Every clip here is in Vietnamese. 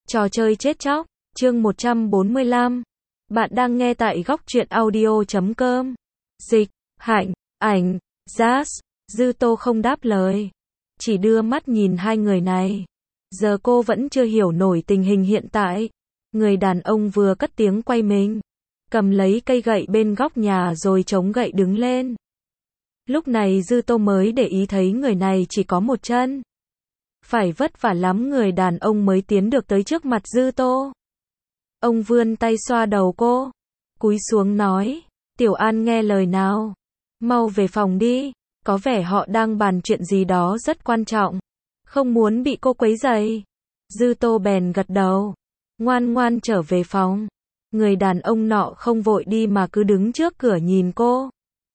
Trò chơi chết chóc, chương 145. Bạn đang nghe tại góc truyện audio.com. Dịch, Hạnh, Ảnh, Jazz, Dư Tô không đáp lời. Chỉ đưa mắt nhìn hai người này. Giờ cô vẫn chưa hiểu nổi tình hình hiện tại. Người đàn ông vừa cất tiếng quay mình. Cầm lấy cây gậy bên góc nhà rồi chống gậy đứng lên. Lúc này Dư Tô mới để ý thấy người này chỉ có một chân. Phải vất vả lắm người đàn ông mới tiến được tới trước mặt Dư Tô. Ông vươn tay xoa đầu cô, cúi xuống nói, Tiểu An nghe lời nào, mau về phòng đi, có vẻ họ đang bàn chuyện gì đó rất quan trọng, không muốn bị cô quấy rầy. Dư Tô bèn gật đầu, ngoan ngoan trở về phòng. Người đàn ông nọ không vội đi mà cứ đứng trước cửa nhìn cô.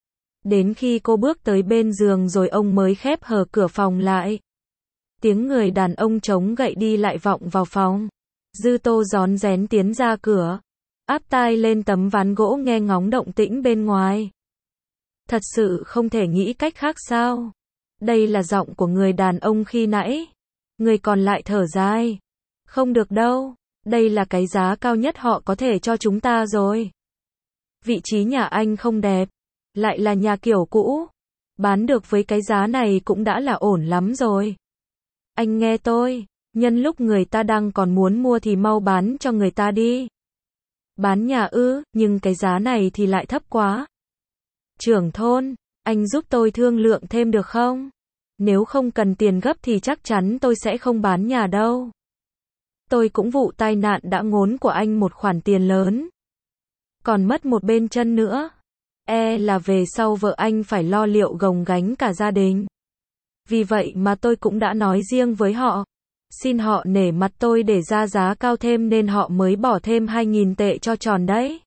Đến khi cô bước tới bên giường rồi ông mới khép hờ cửa phòng lại. Tiếng người đàn ông chống gậy đi lại vọng vào phòng. Dư Tô rón rén tiến ra cửa, áp tai lên tấm ván gỗ nghe ngóng động tĩnh bên ngoài. Thật sự không thể nghĩ cách khác sao? Đây là giọng của người đàn ông khi nãy. Người còn lại thở dài. Không được đâu, đây là cái giá cao nhất họ có thể cho chúng ta rồi. Vị trí nhà anh không đẹp, lại là nhà kiểu cũ. Bán được với cái giá này cũng đã là ổn lắm rồi. Anh nghe tôi, nhân lúc người ta đang còn muốn mua thì mau bán cho người ta đi. Bán nhà ư, nhưng cái giá này thì lại thấp quá. Trưởng thôn, anh giúp tôi thương lượng thêm được không? Nếu không cần tiền gấp thì chắc chắn tôi sẽ không bán nhà đâu. Tôi cũng vụ tai nạn đã ngốn của anh một khoản tiền lớn. Còn mất một bên chân nữa. Là về sau vợ anh phải lo liệu gồng gánh cả gia đình. Vì vậy mà tôi cũng đã nói riêng với họ. Xin họ nể mặt tôi để ra giá cao thêm nên họ mới bỏ thêm 2.000 tệ cho tròn đấy.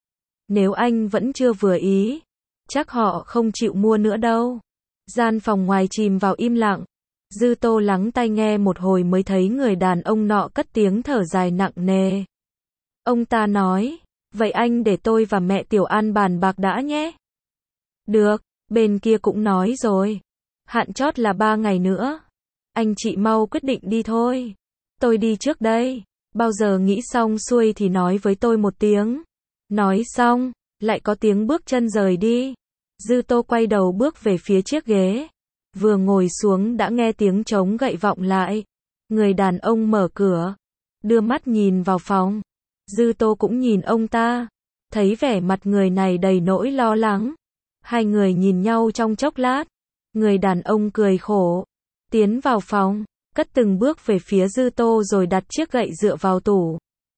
Nếu anh vẫn chưa vừa ý, chắc họ không chịu mua nữa đâu. Gian phòng ngoài chìm vào im lặng. Dư Tô lắng tai nghe một hồi mới thấy người đàn ông nọ cất tiếng thở dài nặng nề. Ông ta nói, vậy anh để tôi và mẹ Tiểu An bàn bạc đã nhé. Được, bên kia cũng nói rồi. Hạn chót là 3 ngày nữa. Anh chị mau quyết định đi thôi. Tôi đi trước đây. Bao giờ nghĩ xong xuôi thì nói với tôi một tiếng. Nói xong, lại có tiếng bước chân rời đi. Dư Tô quay đầu bước về phía chiếc ghế. Vừa ngồi xuống đã nghe tiếng trống gậy vọng lại. Người đàn ông mở cửa, đưa mắt nhìn vào phòng. Dư Tô cũng nhìn ông ta. Thấy vẻ mặt người này đầy nỗi lo lắng. Hai người nhìn nhau trong chốc lát. Người đàn ông cười khổ, tiến vào phòng, cất từng bước về phía Dư Tô rồi đặt chiếc gậy dựa vào tủ.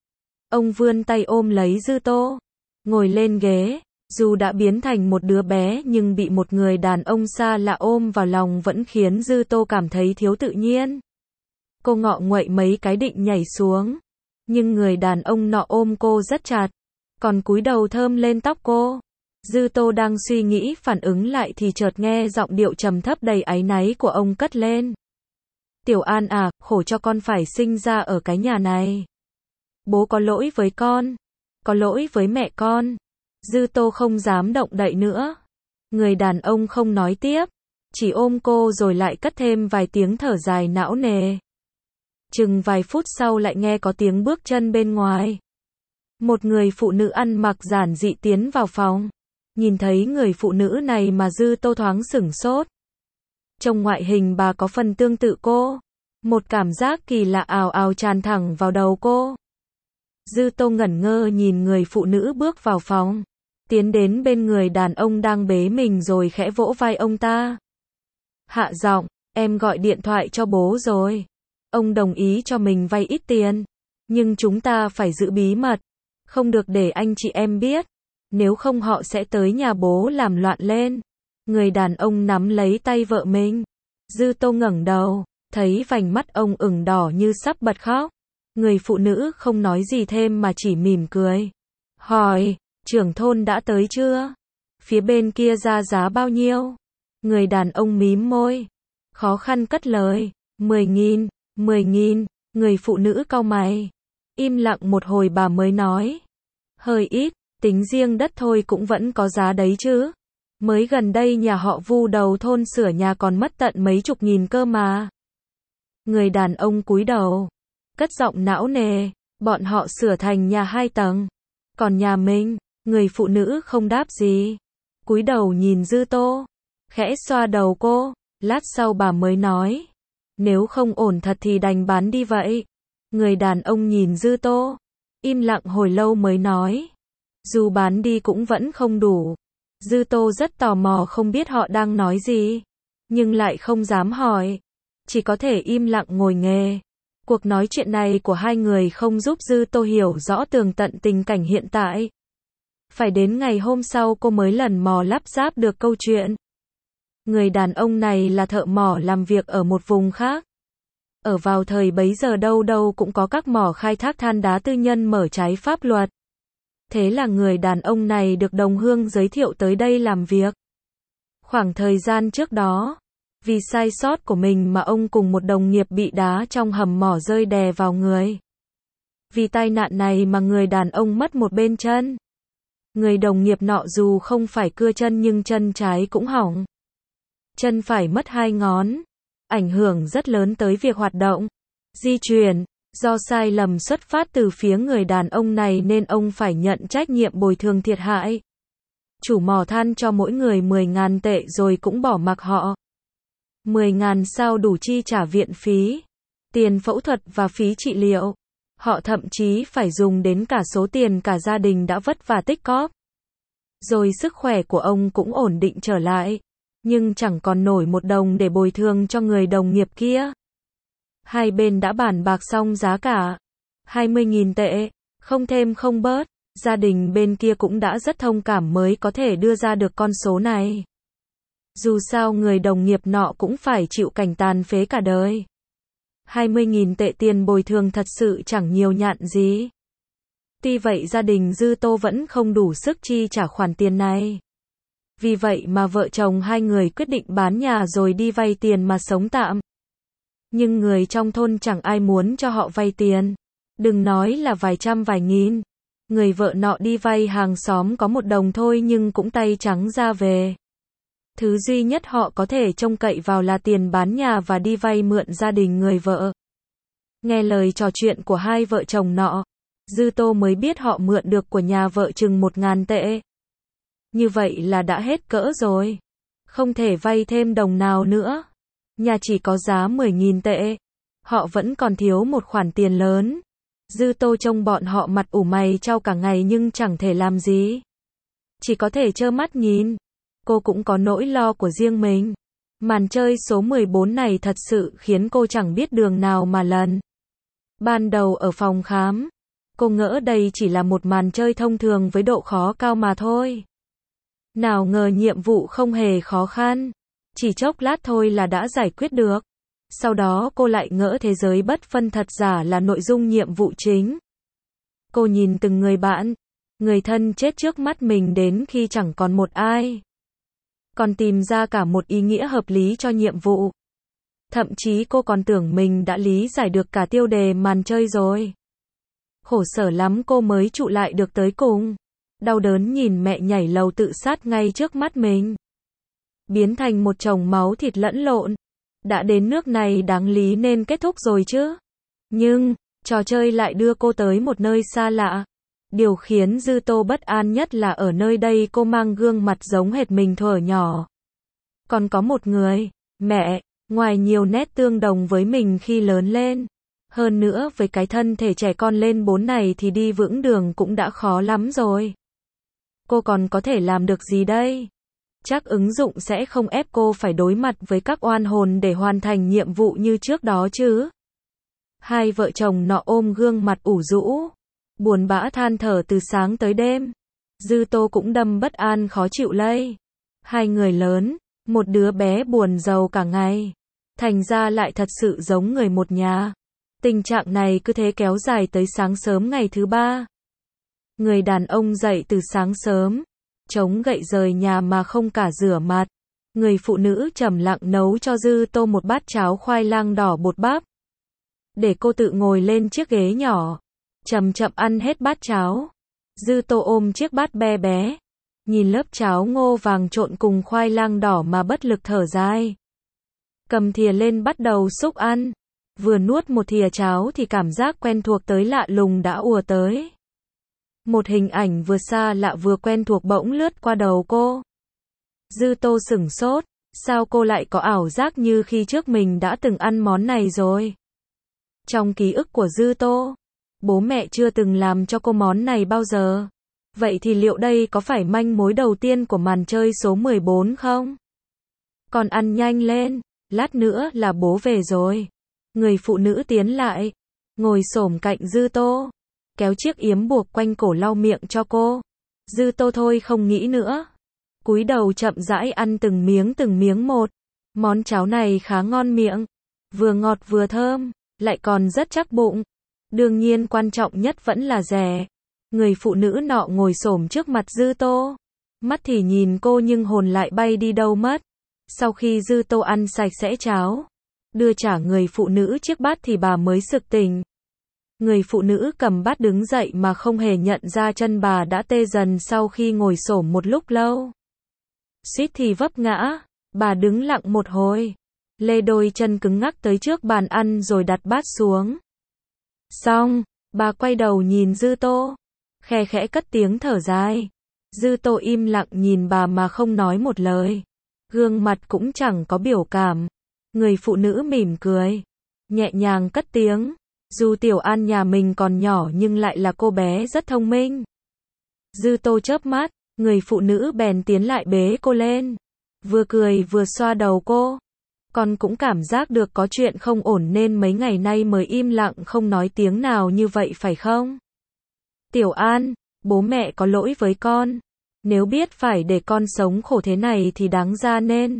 Ông vươn tay ôm lấy Dư Tô, ngồi lên ghế, dù đã biến thành một đứa bé nhưng bị một người đàn ông xa lạ ôm vào lòng vẫn khiến Dư Tô cảm thấy thiếu tự nhiên. Cô ngọ nguậy mấy cái định nhảy xuống, nhưng người đàn ông nọ ôm cô rất chặt, còn cúi đầu thơm lên tóc cô. Dư Tô đang suy nghĩ phản ứng lại thì chợt nghe giọng điệu trầm thấp đầy áy náy của ông cất lên. Tiểu An à, khổ cho con phải sinh ra ở cái nhà này. Bố có lỗi với con, có lỗi với mẹ con. Dư Tô không dám động đậy nữa. Người đàn ông không nói tiếp, chỉ ôm cô rồi lại cất thêm vài tiếng thở dài não nề. Chừng vài phút sau lại nghe có tiếng bước chân bên ngoài. Một người phụ nữ ăn mặc giản dị tiến vào phòng. Nhìn thấy người phụ nữ này mà Dư Tô thoáng sửng sốt. Trong ngoại hình bà có phần tương tự cô. Một cảm giác kỳ lạ ào ào tràn thẳng vào đầu cô. Dư Tô ngẩn ngơ nhìn người phụ nữ bước vào phòng. Tiến đến bên người đàn ông đang bế mình rồi khẽ vỗ vai ông ta. Hạ giọng, em gọi điện thoại cho bố rồi. Ông đồng ý cho mình vay ít tiền. Nhưng chúng ta phải giữ bí mật. Không được để anh chị em biết. Nếu không họ sẽ tới nhà bố làm loạn lên. Người đàn ông nắm lấy tay vợ mình. Dư Tô ngẩng đầu, thấy vành mắt ông ửng đỏ như sắp bật khóc. Người phụ nữ không nói gì thêm mà chỉ mỉm cười. Hỏi, trưởng thôn đã tới chưa? Phía bên kia ra giá bao nhiêu? Người đàn ông mím môi, khó khăn cất lời. 10.000, 10.000. Người phụ nữ cau mày. Im lặng một hồi bà mới nói. Hơi ít. Tính riêng đất thôi cũng vẫn có giá đấy chứ. Mới gần đây nhà họ Vu đầu thôn sửa nhà còn mất tận mấy chục nghìn cơ mà. Người đàn ông cúi đầu, cất giọng não nề, bọn họ sửa thành nhà 2 tầng. Còn nhà mình, người phụ nữ không đáp gì. Cúi đầu nhìn Dư Tô, khẽ xoa đầu cô, lát sau bà mới nói. Nếu không ổn thật thì đành bán đi vậy. Người đàn ông nhìn Dư Tô, im lặng hồi lâu mới nói. Dù bán đi cũng vẫn không đủ. Dư Tô rất tò mò không biết họ đang nói gì, nhưng lại không dám hỏi. Chỉ có thể im lặng ngồi nghe. Cuộc nói chuyện này của hai người không giúp Dư Tô hiểu rõ tường tận tình cảnh hiện tại. Phải đến ngày hôm sau cô mới lần mò lắp ráp được câu chuyện. Người đàn ông này là thợ mỏ làm việc ở một vùng khác. Ở vào thời bấy giờ đâu đâu cũng có các mỏ khai thác than đá tư nhân mở trái pháp luật. Thế là người đàn ông này được đồng hương giới thiệu tới đây làm việc. Khoảng thời gian trước đó, vì sai sót của mình mà ông cùng một đồng nghiệp bị đá trong hầm mỏ rơi đè vào người. Vì tai nạn này mà người đàn ông mất một bên chân. Người đồng nghiệp nọ dù không phải cưa chân nhưng chân trái cũng hỏng. Chân phải mất 2 ngón. Ảnh hưởng rất lớn tới việc hoạt động, di chuyển. Do sai lầm xuất phát từ phía người đàn ông này nên ông phải nhận trách nhiệm bồi thường thiệt hại. Chủ mỏ than cho mỗi người 10.000 tệ rồi cũng bỏ mặc họ. 10.000 sao đủ chi trả viện phí, tiền phẫu thuật và phí trị liệu. Họ thậm chí phải dùng đến cả số tiền cả gia đình đã vất vả tích cóp. Rồi sức khỏe của ông cũng ổn định trở lại, nhưng chẳng còn nổi một đồng để bồi thường cho người đồng nghiệp kia. Hai bên đã bàn bạc xong giá cả 20.000 tệ, không thêm không bớt. Gia đình bên kia cũng đã rất thông cảm mới có thể đưa ra được con số này. Dù sao người đồng nghiệp nọ cũng phải chịu cảnh tàn phế cả đời. 20.000 tệ tiền bồi thường thật sự chẳng nhiều nhạn gì. Tuy vậy gia đình Dư Tô vẫn không đủ sức chi trả khoản tiền này. Vì vậy mà vợ chồng hai người quyết định bán nhà rồi đi vay tiền mà sống tạm. Nhưng người trong thôn chẳng ai muốn cho họ vay tiền. Đừng nói là vài trăm vài nghìn. Người vợ nọ đi vay hàng xóm có 1 đồng thôi nhưng cũng tay trắng ra về. Thứ duy nhất họ có thể trông cậy vào là tiền bán nhà và đi vay mượn gia đình người vợ. Nghe lời trò chuyện của hai vợ chồng nọ, Dư Tô mới biết họ mượn được của nhà vợ chừng 1.000 tệ. Như vậy là đã hết cỡ rồi. Không thể vay thêm đồng nào nữa. Nhà chỉ có giá 10.000 tệ. Họ vẫn còn thiếu một khoản tiền lớn. Dư Tô trông bọn họ mặt ủ mày chau cả ngày nhưng chẳng thể làm gì. Chỉ có thể trơ mắt nhìn. Cô cũng có nỗi lo của riêng mình. Màn chơi số 14 này thật sự khiến cô chẳng biết đường nào mà lần. Ban đầu ở phòng khám, cô ngỡ đây chỉ là một màn chơi thông thường với độ khó cao mà thôi. Nào ngờ nhiệm vụ không hề khó khăn. Chỉ chốc lát thôi là đã giải quyết được. Sau đó cô lại ngỡ thế giới bất phân thật giả là nội dung nhiệm vụ chính. Cô nhìn từng người bạn, người thân chết trước mắt mình đến khi chẳng còn một ai. Còn tìm ra cả một ý nghĩa hợp lý cho nhiệm vụ. Thậm chí cô còn tưởng mình đã lý giải được cả tiêu đề màn chơi rồi. Khổ sở lắm cô mới trụ lại được tới cùng. Đau đớn nhìn mẹ nhảy lầu tự sát ngay trước mắt mình. Biến thành một chồng máu thịt lẫn lộn. Đã đến nước này đáng lý nên kết thúc rồi chứ. Nhưng, trò chơi lại đưa cô tới một nơi xa lạ. Điều khiến Dư Tô bất an nhất là ở nơi đây cô mang gương mặt giống hệt mình thuở nhỏ. Còn có một người, mẹ, ngoài nhiều nét tương đồng với mình khi lớn lên. Hơn nữa với cái thân thể trẻ con lên 4 này thì đi vững đường cũng đã khó lắm rồi. Cô còn có thể làm được gì đây? Chắc ứng dụng sẽ không ép cô phải đối mặt với các oan hồn để hoàn thành nhiệm vụ như trước đó chứ. Hai vợ chồng nọ ôm gương mặt ủ rũ, buồn bã than thở từ sáng tới đêm. Dư Tô cũng đâm bất an khó chịu lây. Hai người lớn, một đứa bé buồn rầu cả ngày. Thành ra lại thật sự giống người một nhà. Tình trạng này cứ thế kéo dài tới sáng sớm ngày thứ 3. Người đàn ông dậy từ sáng sớm, chống gậy rời nhà mà không cả rửa mặt. Người phụ nữ trầm lặng nấu cho Dư Tô một bát cháo khoai lang đỏ bột bắp. Để cô tự ngồi lên chiếc ghế nhỏ, chậm chậm ăn hết bát cháo. Dư Tô ôm chiếc bát bé bé, nhìn lớp cháo ngô vàng trộn cùng khoai lang đỏ mà bất lực thở dài. Cầm thìa lên bắt đầu xúc ăn. Vừa nuốt một thìa cháo thì cảm giác quen thuộc tới lạ lùng đã ùa tới. Một hình ảnh vừa xa lạ vừa quen thuộc bỗng lướt qua đầu cô. Dư Tô sửng sốt, sao cô lại có ảo giác như khi trước mình đã từng ăn món này rồi? Trong ký ức của Dư Tô, bố mẹ chưa từng làm cho cô món này bao giờ. Vậy thì liệu đây có phải manh mối đầu tiên của màn chơi số 14 không? Còn ăn nhanh lên, lát nữa là bố về rồi. Người phụ nữ tiến lại, ngồi xổm cạnh Dư Tô, kéo chiếc yếm buộc quanh cổ lau miệng cho cô. Dư Tô thôi không nghĩ nữa, cúi đầu chậm rãi ăn từng miếng một. Món cháo này khá ngon miệng, vừa ngọt vừa thơm, lại còn rất chắc bụng. Đương nhiên quan trọng nhất vẫn là rẻ. Người phụ nữ nọ ngồi xổm trước mặt Dư Tô, mắt thì nhìn cô nhưng hồn lại bay đi đâu mất. Sau khi Dư Tô ăn sạch sẽ cháo, đưa trả người phụ nữ chiếc bát thì bà mới sực tỉnh. Người phụ nữ cầm bát đứng dậy mà không hề nhận ra chân bà đã tê dần sau khi ngồi xổm một lúc lâu. Suýt thì vấp ngã, bà đứng lặng một hồi, lê đôi chân cứng ngắc tới trước bàn ăn rồi đặt bát xuống. Xong, bà quay đầu nhìn Dư Tô, khe khẽ cất tiếng thở dài. Dư Tô im lặng nhìn bà mà không nói một lời, gương mặt cũng chẳng có biểu cảm. Người phụ nữ mỉm cười, nhẹ nhàng cất tiếng, dù Tiểu An nhà mình còn nhỏ nhưng lại là cô bé rất thông minh. Dư Tô chớp mắt, người phụ nữ bèn tiến lại bế cô lên, vừa cười vừa xoa đầu cô. Con cũng cảm giác được có chuyện không ổn nên mấy ngày nay mới im lặng không nói tiếng nào như vậy phải không? Tiểu An, bố mẹ có lỗi với con. Nếu biết phải để con sống khổ thế này thì đáng ra nên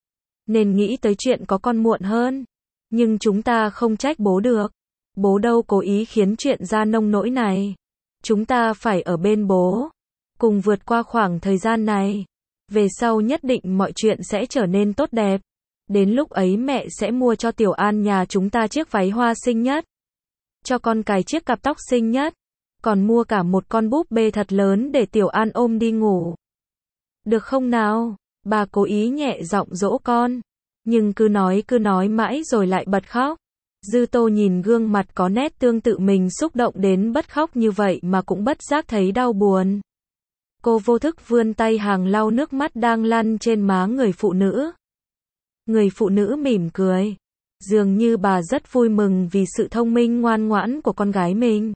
nghĩ tới chuyện có con muộn hơn. Nhưng chúng ta không trách bố được. Bố đâu cố ý khiến chuyện ra nông nỗi này. Chúng ta phải ở bên bố, cùng vượt qua khoảng thời gian này. Về sau nhất định mọi chuyện sẽ trở nên tốt đẹp. Đến lúc ấy mẹ sẽ mua cho Tiểu An nhà chúng ta chiếc váy hoa xinh nhất, cho con cài chiếc cặp tóc xinh nhất, còn mua cả một con búp bê thật lớn để Tiểu An ôm đi ngủ. Được không nào? Bà cố ý nhẹ giọng dỗ con, nhưng cứ nói mãi rồi lại bật khóc. Dư Tô nhìn gương mặt có nét tương tự mình xúc động đến bật khóc như vậy mà cũng bất giác thấy đau buồn. Cô vô thức vươn tay hàng lau nước mắt đang lăn trên má người phụ nữ. Người phụ nữ mỉm cười, dường như bà rất vui mừng vì sự thông minh ngoan ngoãn của con gái mình.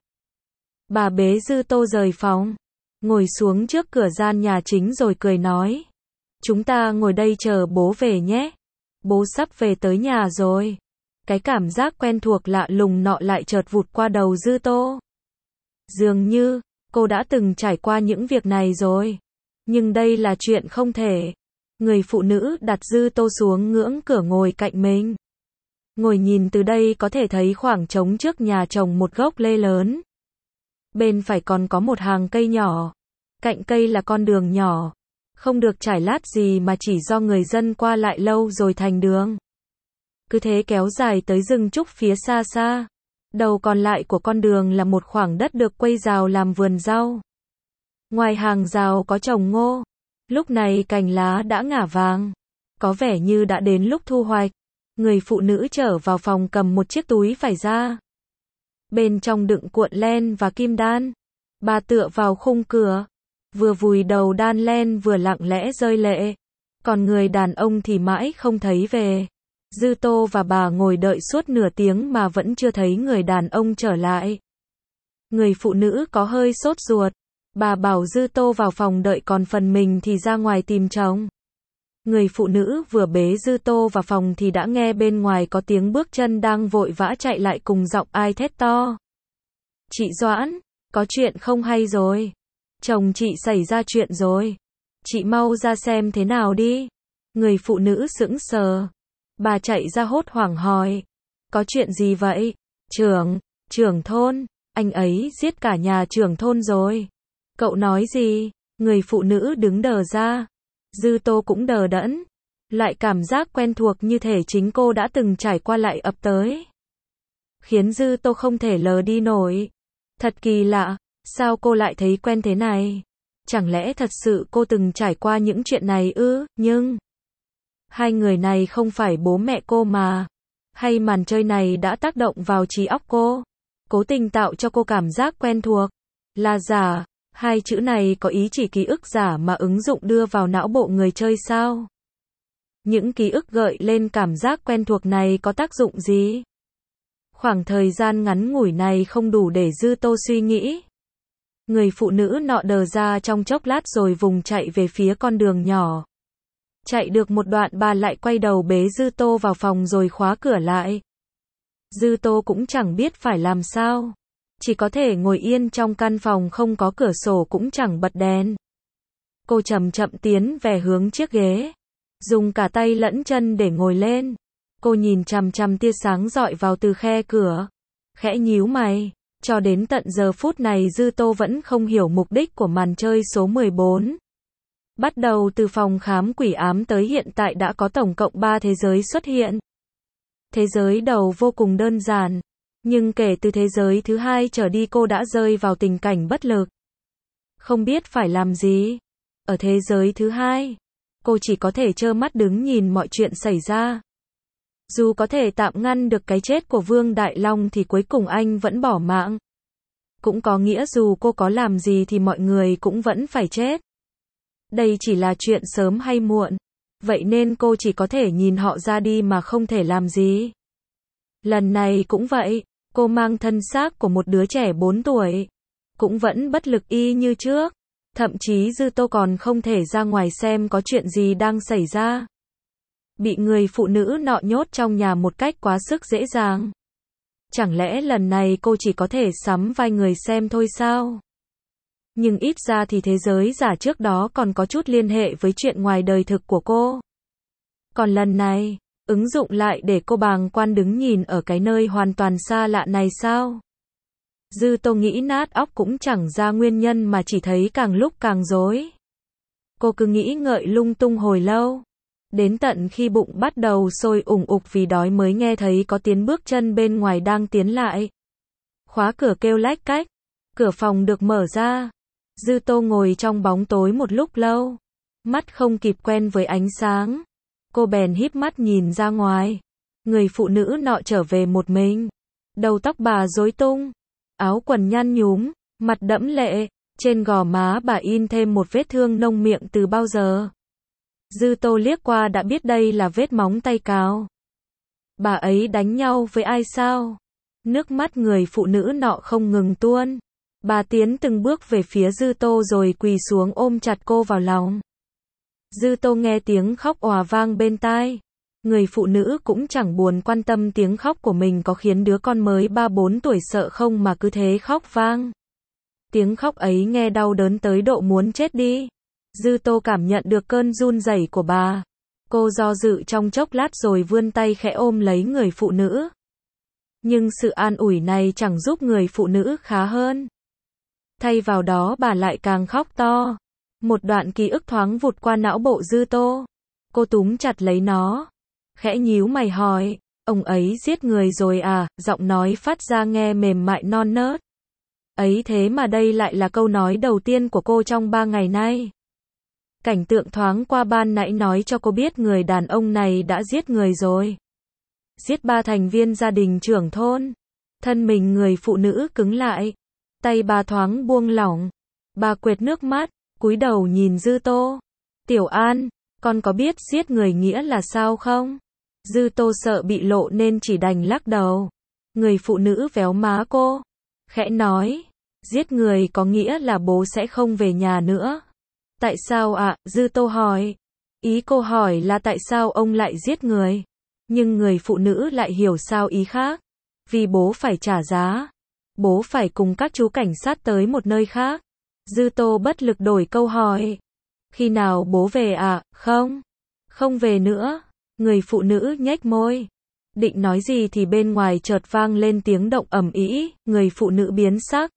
Bà bế Dư Tô rời phòng, ngồi xuống trước cửa gian nhà chính rồi cười nói. Chúng ta ngồi đây chờ bố về nhé. Bố sắp về tới nhà rồi. Cái cảm giác quen thuộc lạ lùng nọ lại chợt vụt qua đầu Dư Tô. Dường như, cô đã từng trải qua những việc này rồi. Nhưng đây là chuyện không thể. Người phụ nữ đặt Dư Tô xuống ngưỡng cửa ngồi cạnh mình. Ngồi nhìn từ đây có thể thấy khoảng trống trước nhà trồng một gốc lê lớn. Bên phải còn có một hàng cây nhỏ. Cạnh cây là con đường nhỏ. Không được trải lát gì mà chỉ do người dân qua lại lâu rồi thành đường. Cứ thế kéo dài tới rừng trúc phía xa xa. Đầu còn lại của con đường là một khoảng đất được quây rào làm vườn rau. Ngoài hàng rào có trồng ngô. Lúc này cành lá đã ngả vàng. Có vẻ như đã đến lúc thu hoạch. Người phụ nữ trở vào phòng cầm một chiếc túi vải ra. Bên trong đựng cuộn len và kim đan. Bà tựa vào khung cửa, vừa vùi đầu đan len vừa lặng lẽ rơi lệ. Còn người đàn ông thì mãi không thấy về. Dư Tô và bà ngồi đợi suốt nửa tiếng mà vẫn chưa thấy người đàn ông trở lại. Người phụ nữ có hơi sốt ruột. Bà bảo Dư Tô vào phòng đợi còn phần mình thì ra ngoài tìm chồng. Người phụ nữ vừa bế Dư Tô vào phòng thì đã nghe bên ngoài có tiếng bước chân đang vội vã chạy lại cùng giọng ai thét to. Chị Doãn, có chuyện không hay rồi. Chồng chị xảy ra chuyện rồi. Chị mau ra xem thế nào đi. Người phụ nữ sững sờ. Bà chạy ra hốt hoảng hỏi. Có chuyện gì vậy? Trưởng thôn, anh ấy giết cả nhà trưởng thôn rồi. Cậu nói gì? Người phụ nữ đứng đờ ra. Dư Tô cũng đờ đẫn. Lại cảm giác quen thuộc như thể chính cô đã từng trải qua lại ập tới. Khiến Dư Tô không thể lờ đi nổi. Thật kỳ lạ, sao cô lại thấy quen thế này? Chẳng lẽ thật sự cô từng trải qua những chuyện này ư? Nhưng hai người này không phải bố mẹ cô mà. Hay màn chơi này đã tác động vào trí óc cô, cố tình tạo cho cô cảm giác quen thuộc, là giả. Hai chữ này có ý chỉ ký ức giả mà ứng dụng đưa vào não bộ người chơi sao? Những ký ức gợi lên cảm giác quen thuộc này có tác dụng gì? Khoảng thời gian ngắn ngủi này không đủ để Dư Tô suy nghĩ. Người phụ nữ nọ đờ ra trong chốc lát rồi vùng chạy về phía con đường nhỏ. Chạy được một đoạn bà lại quay đầu bế Dư Tô vào phòng rồi khóa cửa lại. Dư Tô cũng chẳng biết phải làm sao. Chỉ có thể ngồi yên trong căn phòng không có cửa sổ cũng chẳng bật đèn. Cô chậm chậm tiến về hướng chiếc ghế. Dùng cả tay lẫn chân để ngồi lên. Cô nhìn chằm chằm tia sáng rọi vào từ khe cửa. Khẽ nhíu mày. Cho đến tận giờ phút này Dư Tô vẫn không hiểu mục đích của màn chơi số 14. Bắt đầu từ phòng khám quỷ ám tới hiện tại đã có tổng cộng 3 thế giới xuất hiện. Thế giới đầu vô cùng đơn giản. Nhưng kể từ thế giới thứ hai trở đi cô đã rơi vào tình cảnh bất lực. Không biết phải làm gì. Ở thế giới thứ hai, cô chỉ có thể trơ mắt đứng nhìn mọi chuyện xảy ra. Dù có thể tạm ngăn được cái chết của Vương Đại Long thì cuối cùng anh vẫn bỏ mạng. Cũng có nghĩa dù cô có làm gì thì mọi người cũng vẫn phải chết. Đây chỉ là chuyện sớm hay muộn. Vậy nên cô chỉ có thể nhìn họ ra đi mà không thể làm gì. Lần này cũng vậy, cô mang thân xác của một đứa trẻ 4 tuổi. Cũng vẫn bất lực y như trước. Thậm chí Dư Tô còn không thể ra ngoài xem có chuyện gì đang xảy ra. Bị người phụ nữ nọ nhốt trong nhà một cách quá sức dễ dàng. Chẳng lẽ lần này cô chỉ có thể sắm vai người xem thôi sao? Nhưng ít ra thì thế giới giả trước đó còn có chút liên hệ với chuyện ngoài đời thực của cô. Còn lần này, ứng dụng lại để cô bàng quan đứng nhìn ở cái nơi hoàn toàn xa lạ này sao? Dư Tô nghĩ nát óc cũng chẳng ra nguyên nhân mà chỉ thấy càng lúc càng rối. Cô cứ nghĩ ngợi lung tung hồi lâu. Đến tận khi bụng bắt đầu sôi ủng ục vì đói mới nghe thấy có tiếng bước chân bên ngoài đang tiến lại. Khóa cửa kêu lách cách. Cửa phòng được mở ra. Dư Tô ngồi trong bóng tối một lúc lâu. Mắt không kịp quen với ánh sáng. Cô bèn híp mắt nhìn ra ngoài. Người phụ nữ nọ trở về một mình. Đầu tóc bà rối tung. Áo quần nhăn nhúm. Mặt đẫm lệ. Trên gò má bà in thêm một vết thương nông miệng từ bao giờ. Dư Tô liếc qua đã biết đây là vết móng tay cào. Bà ấy đánh nhau với ai sao? Nước mắt người phụ nữ nọ không ngừng tuôn. Bà tiến từng bước về phía Dư Tô rồi quỳ xuống ôm chặt cô vào lòng. Dư Tô nghe tiếng khóc òa vang bên tai. Người phụ nữ cũng chẳng buồn quan tâm tiếng khóc của mình có khiến đứa con mới 3-4 tuổi sợ không mà cứ thế khóc vang. Tiếng khóc ấy nghe đau đớn tới độ muốn chết đi. Dư Tô cảm nhận được cơn run rẩy của bà. Cô do dự trong chốc lát rồi vươn tay khẽ ôm lấy người phụ nữ. Nhưng sự an ủi này chẳng giúp người phụ nữ khá hơn. Thay vào đó bà lại càng khóc to. Một đoạn ký ức thoáng vụt qua não bộ Dư Tô. Cô túm chặt lấy nó. Khẽ nhíu mày hỏi, ông ấy giết người rồi à? Giọng nói phát ra nghe mềm mại non nớt. Ấy thế mà đây lại là câu nói đầu tiên của cô trong 3 ngày nay. Cảnh tượng thoáng qua ban nãy nói cho cô biết người đàn ông này đã giết người rồi. Giết 3 thành viên gia đình trưởng thôn. Thân mình người phụ nữ cứng lại. Tay bà thoáng buông lỏng. Bà quệt nước mắt, cúi đầu nhìn Dư Tô. Tiểu An, con có biết giết người nghĩa là sao không? Dư Tô sợ bị lộ nên chỉ đành lắc đầu. Người phụ nữ véo má cô. Khẽ nói, giết người có nghĩa là bố sẽ không về nhà nữa. Tại sao ạ? Dư Tô hỏi. Ý cô hỏi là tại sao ông lại giết người. Nhưng người phụ nữ lại hiểu sao ý khác. Vì bố phải trả giá. Bố phải cùng các chú cảnh sát tới một nơi khác. Dư Tô bất lực đổi câu hỏi. Khi nào bố về ạ? Không. Không về nữa. Người phụ nữ nhếch môi. Định nói gì thì bên ngoài chợt vang lên tiếng động ầm ĩ, người phụ nữ biến sắc.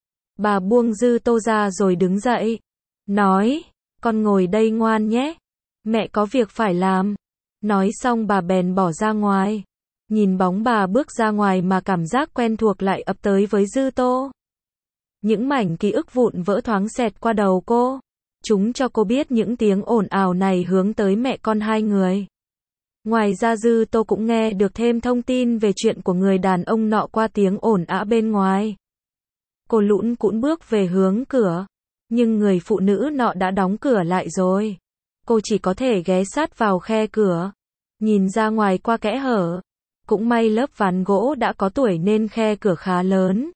Bà buông Dư Tô ra rồi đứng dậy. Nói, con ngồi đây ngoan nhé. Mẹ có việc phải làm. Nói xong bà bèn bỏ ra ngoài. Nhìn bóng bà bước ra ngoài mà cảm giác quen thuộc lại ập tới với Dư Tô. Những mảnh ký ức vụn vỡ thoáng xẹt qua đầu cô. Chúng cho cô biết những tiếng ồn ào này hướng tới mẹ con hai người. Ngoài ra Dư Tô cũng nghe được thêm thông tin về chuyện của người đàn ông nọ qua tiếng ồn ào bên ngoài. Cô lũn cũn bước về hướng cửa, nhưng người phụ nữ nọ đã đóng cửa lại rồi. Cô chỉ có thể ghé sát vào khe cửa, nhìn ra ngoài qua kẽ hở. Cũng may lớp ván gỗ đã có tuổi nên khe cửa khá lớn,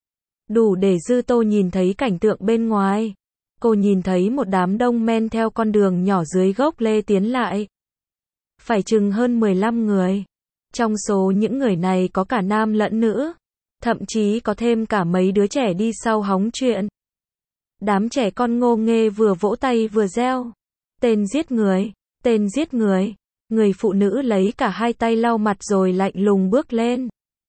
đủ để Dư Tô nhìn thấy cảnh tượng bên ngoài. Cô nhìn thấy một đám đông men theo con đường nhỏ dưới gốc lê tiến lại. Phải chừng hơn 15 người. Trong số những người này có cả nam lẫn nữ, thậm chí có thêm cả mấy đứa trẻ đi sau hóng chuyện. Đám trẻ con ngô nghê vừa vỗ tay vừa reo. Tên giết người, tên giết người. Người phụ nữ lấy cả hai tay lau mặt rồi lạnh lùng bước lên.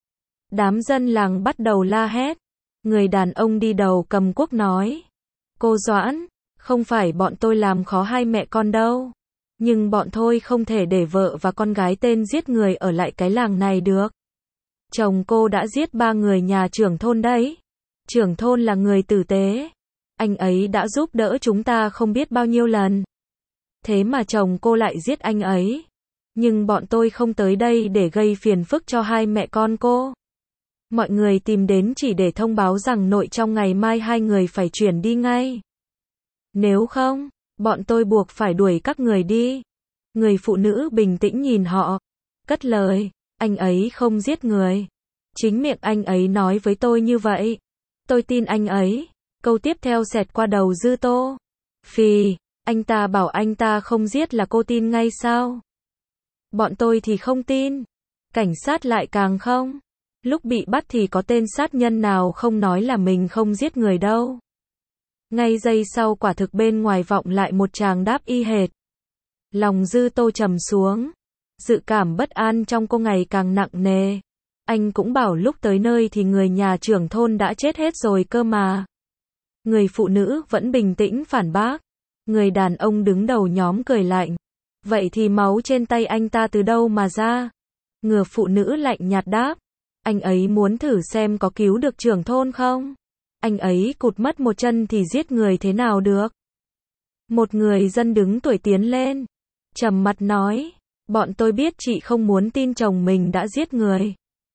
Đám dân làng bắt đầu la hét. Người đàn ông đi đầu cầm cuốc nói: Cô Doãn, không phải bọn tôi làm khó hai mẹ con đâu. Nhưng bọn tôi không thể để vợ và con gái tên giết người ở lại cái làng này được. Chồng cô đã giết 3 người nhà trưởng thôn đấy. Trưởng thôn là người tử tế. Anh ấy đã giúp đỡ chúng ta không biết bao nhiêu lần. Thế mà chồng cô lại giết anh ấy. Nhưng bọn tôi không tới đây để gây phiền phức cho hai mẹ con cô. Mọi người tìm đến chỉ để thông báo rằng nội trong ngày mai hai người phải chuyển đi ngay. Nếu không, bọn tôi buộc phải đuổi các người đi. Người phụ nữ bình tĩnh nhìn họ, cất lời: Anh ấy không giết người. Chính miệng anh ấy nói với tôi như vậy. Tôi tin anh ấy. Câu tiếp theo xẹt qua đầu Dư Tô. Phì, anh ta bảo anh ta không giết là cô tin ngay sao? Bọn tôi thì không tin. Cảnh sát lại càng không. Lúc bị bắt thì có tên sát nhân nào không nói là mình không giết người đâu. Ngay giây sau quả thực bên ngoài vọng lại một tràng đáp y hệt. Lòng Dư Tô trầm xuống. Dự cảm bất an trong cô ngày càng nặng nề. Anh cũng bảo lúc tới nơi thì người nhà trưởng thôn đã chết hết rồi cơ mà. Người phụ nữ vẫn bình tĩnh phản bác. Người đàn ông đứng đầu nhóm cười lạnh. Vậy thì máu trên tay anh ta từ đâu mà ra? Người phụ nữ lạnh nhạt đáp. Anh ấy muốn thử xem có cứu được trưởng thôn không? Anh ấy cụt mất một chân thì giết người thế nào được? Một người dân đứng tuổi tiến lên, trầm mặt nói: Bọn tôi biết chị không muốn tin chồng mình đã giết người.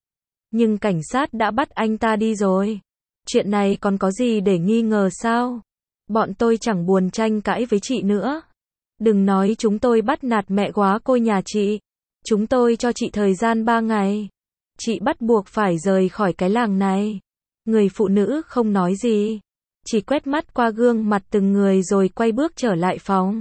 Nhưng cảnh sát đã bắt anh ta đi rồi. Chuyện này còn có gì để nghi ngờ sao? Bọn tôi chẳng buồn tranh cãi với chị nữa. Đừng nói chúng tôi bắt nạt mẹ góa cô nhà chị. Chúng tôi cho chị thời gian 3 ngày. Chị bắt buộc phải rời khỏi cái làng này. Người phụ nữ không nói gì, chỉ quét mắt qua gương mặt từng người rồi quay bước trở lại phòng.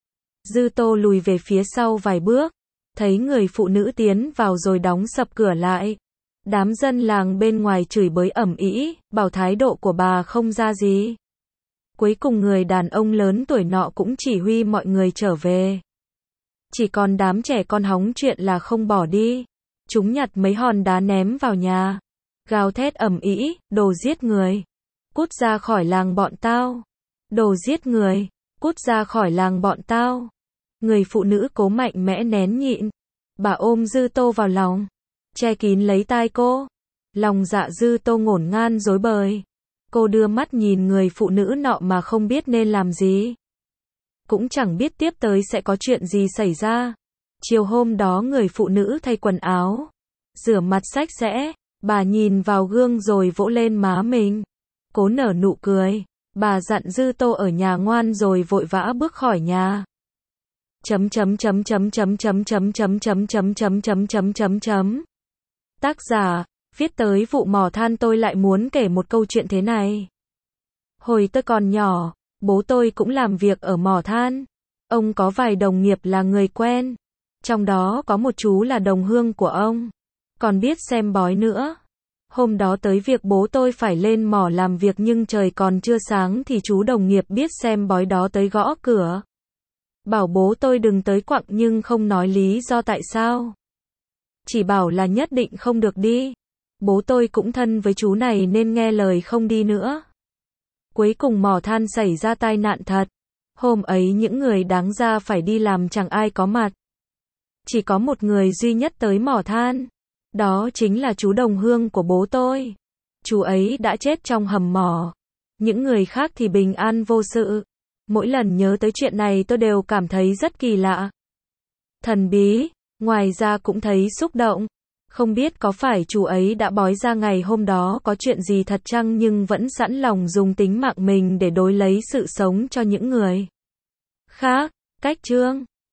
Dư Tô lùi về phía sau vài bước, thấy người phụ nữ tiến vào rồi đóng sập cửa lại. Đám dân làng bên ngoài chửi bới ầm ĩ, bảo thái độ của bà không ra gì. Cuối cùng người đàn ông lớn tuổi nọ cũng chỉ huy mọi người trở về. Chỉ còn đám trẻ con hóng chuyện là không bỏ đi. Chúng nhặt mấy hòn đá ném vào nhà, gào thét ầm ĩ: Đồ giết người, cút ra khỏi làng bọn tao. Đồ giết người, cút ra khỏi làng bọn tao. Người phụ nữ cố mạnh mẽ nén nhịn. Bà ôm Dư Tô vào lòng, che kín lấy tai cô. Lòng dạ Dư Tô ngổn ngang rối bời. Cô đưa mắt nhìn người phụ nữ nọ mà không biết nên làm gì. Cũng chẳng biết tiếp tới sẽ có chuyện gì xảy ra. Chiều hôm đó người phụ nữ thay quần áo, rửa mặt sạch sẽ. Bà nhìn vào gương rồi vỗ lên má mình, cố nở nụ cười. Bà dặn Dư Tô ở nhà ngoan rồi vội vã bước khỏi nhà. Tác giả, viết tới vụ mỏ than tôi lại muốn kể một câu chuyện thế này. Hồi tôi còn nhỏ, bố tôi cũng làm việc ở mỏ than. Ông có vài đồng nghiệp là người quen. Trong đó có một chú là đồng hương của ông, còn biết xem bói nữa. Hôm đó tới việc bố tôi phải lên mỏ làm việc nhưng trời còn chưa sáng thì chú đồng nghiệp biết xem bói đó tới gõ cửa. Bảo bố tôi đừng tới quặng nhưng không nói lý do tại sao. Chỉ bảo là nhất định không được đi. Bố tôi cũng thân với chú này nên nghe lời không đi nữa. Cuối cùng mỏ than xảy ra tai nạn thật. Hôm ấy những người đáng ra phải đi làm chẳng ai có mặt. Chỉ có một người duy nhất tới mỏ than. Đó chính là chú đồng hương của bố tôi. Chú ấy đã chết trong hầm mỏ. Những người khác thì bình an vô sự. Mỗi lần nhớ tới chuyện này tôi đều cảm thấy rất kỳ lạ. Thần bí. Ngoài ra cũng thấy xúc động. Không biết có phải chú ấy đã bói ra ngày hôm đó có chuyện gì thật chăng, nhưng vẫn sẵn lòng dùng tính mạng mình để đổi lấy sự sống cho những người khác. Cách chương